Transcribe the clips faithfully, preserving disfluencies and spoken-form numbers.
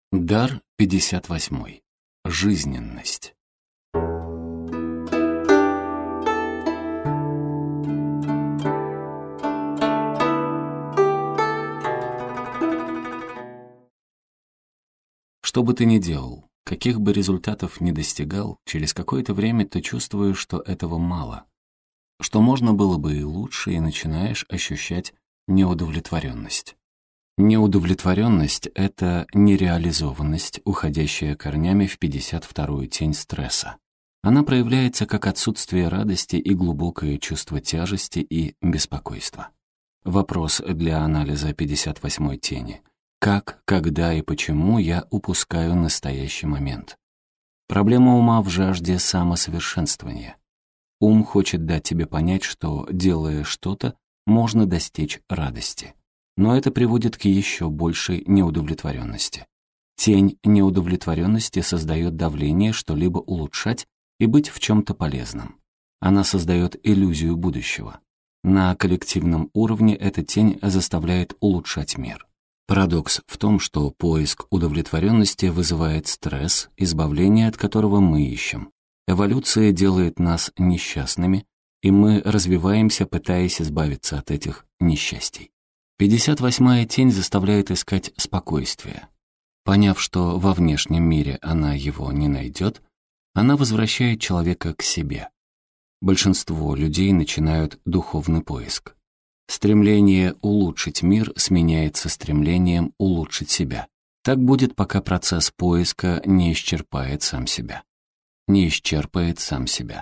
Дар пятьдесят восьмой. Жизненность. Что бы ты ни делал, каких бы результатов ни достигал, через какое-то время ты чувствуешь, что этого мало, что можно было бы и лучше, и начинаешь ощущать неудовлетворенность. Неудовлетворенность — это нереализованность, уходящая корнями в пятьдесят вторую тень стресса. Она проявляется как отсутствие радости и глубокое чувство тяжести и беспокойства. Вопрос для анализа пятьдесят восьмой тени. Как, когда и почему я упускаю настоящий момент? Проблема ума в жажде самосовершенствования. Ум хочет дать тебе понять, что, делая что-то, можно достичь радости. Но это приводит к еще большей неудовлетворенности. Тень неудовлетворенности создает давление что-либо улучшать и быть в чем-то полезным. Она создает иллюзию будущего. На коллективном уровне эта тень заставляет улучшать мир. Парадокс в том, что поиск удовлетворенности вызывает стресс, избавление от которого мы ищем. Эволюция делает нас несчастными, и мы развиваемся, пытаясь избавиться от этих несчастий. пятьдесят восьмая тень заставляет искать спокойствие. Поняв, что во внешнем мире она его не найдет, она возвращает человека к себе. Большинство людей начинают духовный поиск. Стремление улучшить мир сменяется стремлением улучшить себя. Так будет, пока процесс поиска не исчерпает сам себя. Не исчерпает сам себя.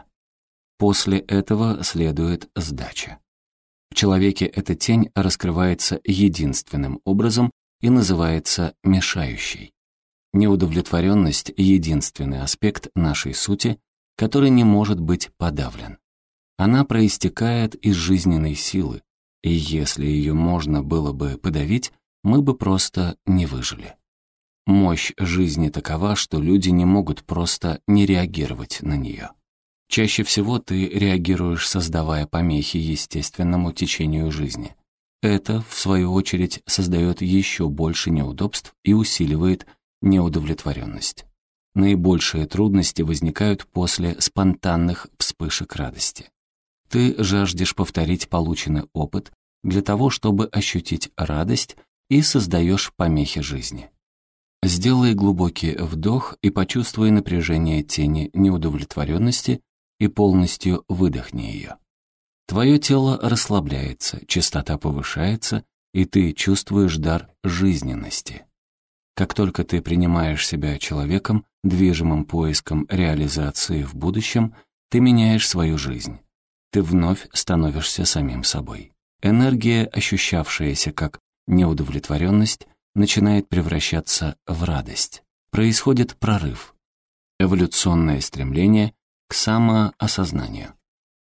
После этого следует сдача. В человеке эта тень раскрывается единственным образом и называется мешающей. Неудовлетворенность — единственный аспект нашей сути, который не может быть подавлен. Она проистекает из жизненной силы, и если ее можно было бы подавить, мы бы просто не выжили. Мощь жизни такова, что люди не могут просто не реагировать на нее. Чаще всего ты реагируешь, создавая помехи естественному течению жизни. Это, в свою очередь, создает еще больше неудобств и усиливает неудовлетворенность. Наибольшие трудности возникают после спонтанных вспышек радости. Ты жаждешь повторить полученный опыт для того, чтобы ощутить радость, и создаешь помехи жизни. Сделай глубокий вдох и почувствуй напряжение тени неудовлетворенности и полностью выдохни ее. Твое тело расслабляется, частота повышается, и ты чувствуешь дар жизненности. Как только ты принимаешь себя человеком, движимым поиском реализации в будущем, ты меняешь свою жизнь. Ты вновь становишься самим собой. Энергия, ощущавшаяся как неудовлетворенность, начинает превращаться в радость. Происходит прорыв. Эволюционное стремление к самоосознанию.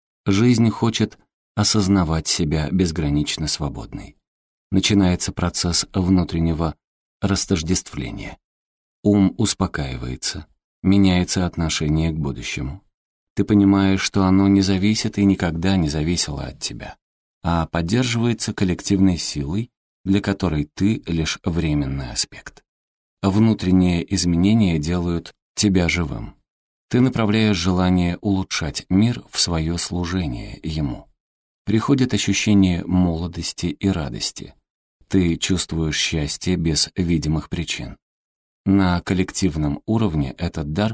Жизнь хочет осознавать себя безгранично свободной. Начинается процесс внутреннего растождествления. Ум успокаивается, меняется отношение к будущему. Ты понимаешь, что оно не зависит и никогда не зависело от тебя, а поддерживается коллективной силой, для которой ты лишь временный аспект. Внутренние изменения делают тебя живым. Ты направляешь желание улучшать мир в свое служение ему. Приходит ощущение молодости и радости. Ты чувствуешь счастье без видимых причин. На коллективном уровне этот дар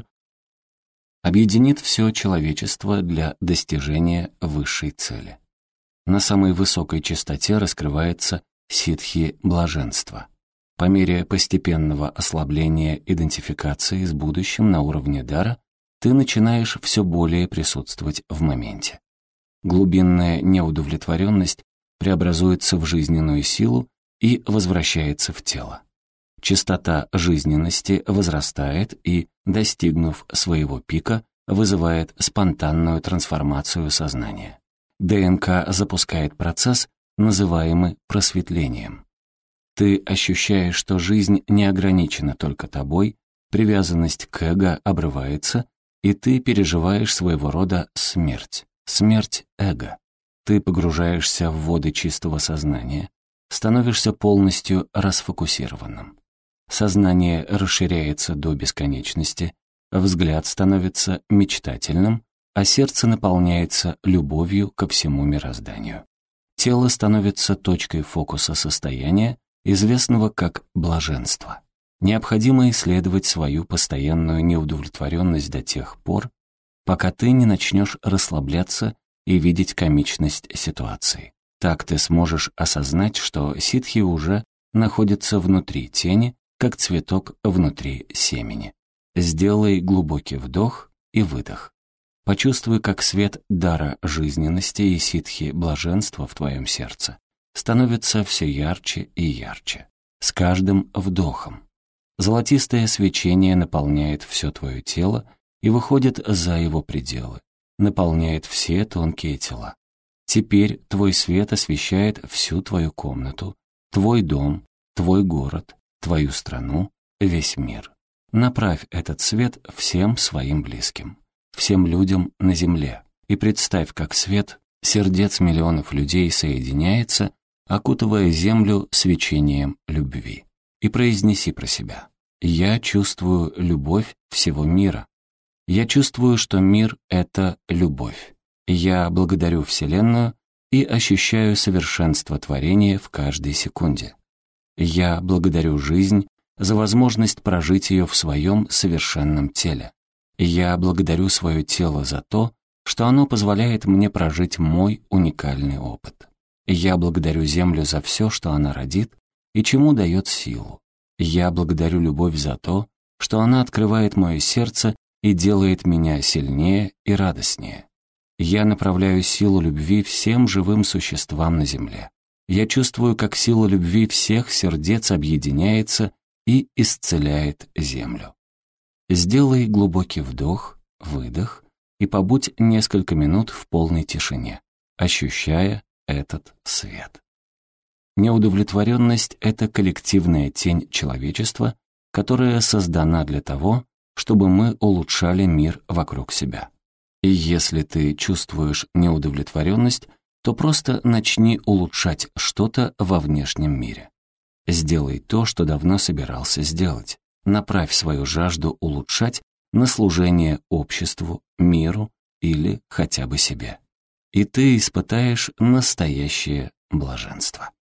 объединит все человечество для достижения высшей цели. На самой высокой частоте раскрывается ситхи блаженства. По мере постепенного ослабления идентификации с будущим на уровне дара, ты начинаешь все более присутствовать в моменте. Глубинная неудовлетворенность преобразуется в жизненную силу и возвращается в тело. Частота жизненности возрастает и, достигнув своего пика, вызывает спонтанную трансформацию сознания. ДНК запускает процесс, называемый просветлением. Ты ощущаешь, что жизнь не ограничена только тобой, привязанность к эго обрывается, и ты переживаешь своего рода смерть. Смерть эго. Ты погружаешься в воды чистого сознания, становишься полностью расфокусированным. Сознание расширяется до бесконечности, взгляд становится мечтательным, а сердце наполняется любовью ко всему мирозданию. Тело становится точкой фокуса состояния, известного как блаженство. Необходимо исследовать свою постоянную неудовлетворенность до тех пор, пока ты не начнешь расслабляться и видеть комичность ситуации. Так ты сможешь осознать, что ситхи уже находится внутри тени, как цветок внутри семени. Сделай глубокий вдох и выдох. Почувствуй, как свет дара жизненности и ситхи блаженства в твоем сердце становится все ярче и ярче, с каждым вдохом. Золотистое свечение наполняет все твое тело и выходит за его пределы, наполняет все тонкие тела. Теперь твой свет освещает всю твою комнату, твой дом, твой город, твою страну, весь мир. Направь этот свет всем своим близким, всем людям на земле, и представь, как свет сердец миллионов людей соединяется, окутывая землю свечением любви. И произнеси про себя: «Я чувствую любовь всего мира. Я чувствую, что мир — это любовь. Я благодарю Вселенную и ощущаю совершенство творения в каждой секунде. Я благодарю жизнь за возможность прожить ее в своем совершенном теле. Я благодарю свое тело за то, что оно позволяет мне прожить мой уникальный опыт. Я благодарю Землю за все, что она родит и чему дает силу. Я благодарю любовь за то, что она открывает мое сердце и делает меня сильнее и радостнее. Я направляю силу любви всем живым существам на Земле. Я чувствую, как сила любви всех сердец объединяется и исцеляет Землю». Сделай глубокий вдох, выдох и побудь несколько минут в полной тишине, ощущая этот свет. Неудовлетворенность — это коллективная тень человечества, которая создана для того, чтобы мы улучшали мир вокруг себя. И если ты чувствуешь неудовлетворенность, то просто начни улучшать что-то во внешнем мире. Сделай то, что давно собирался сделать. Направь свою жажду улучшать на служение обществу, миру или хотя бы себе. И ты испытаешь настоящее блаженство.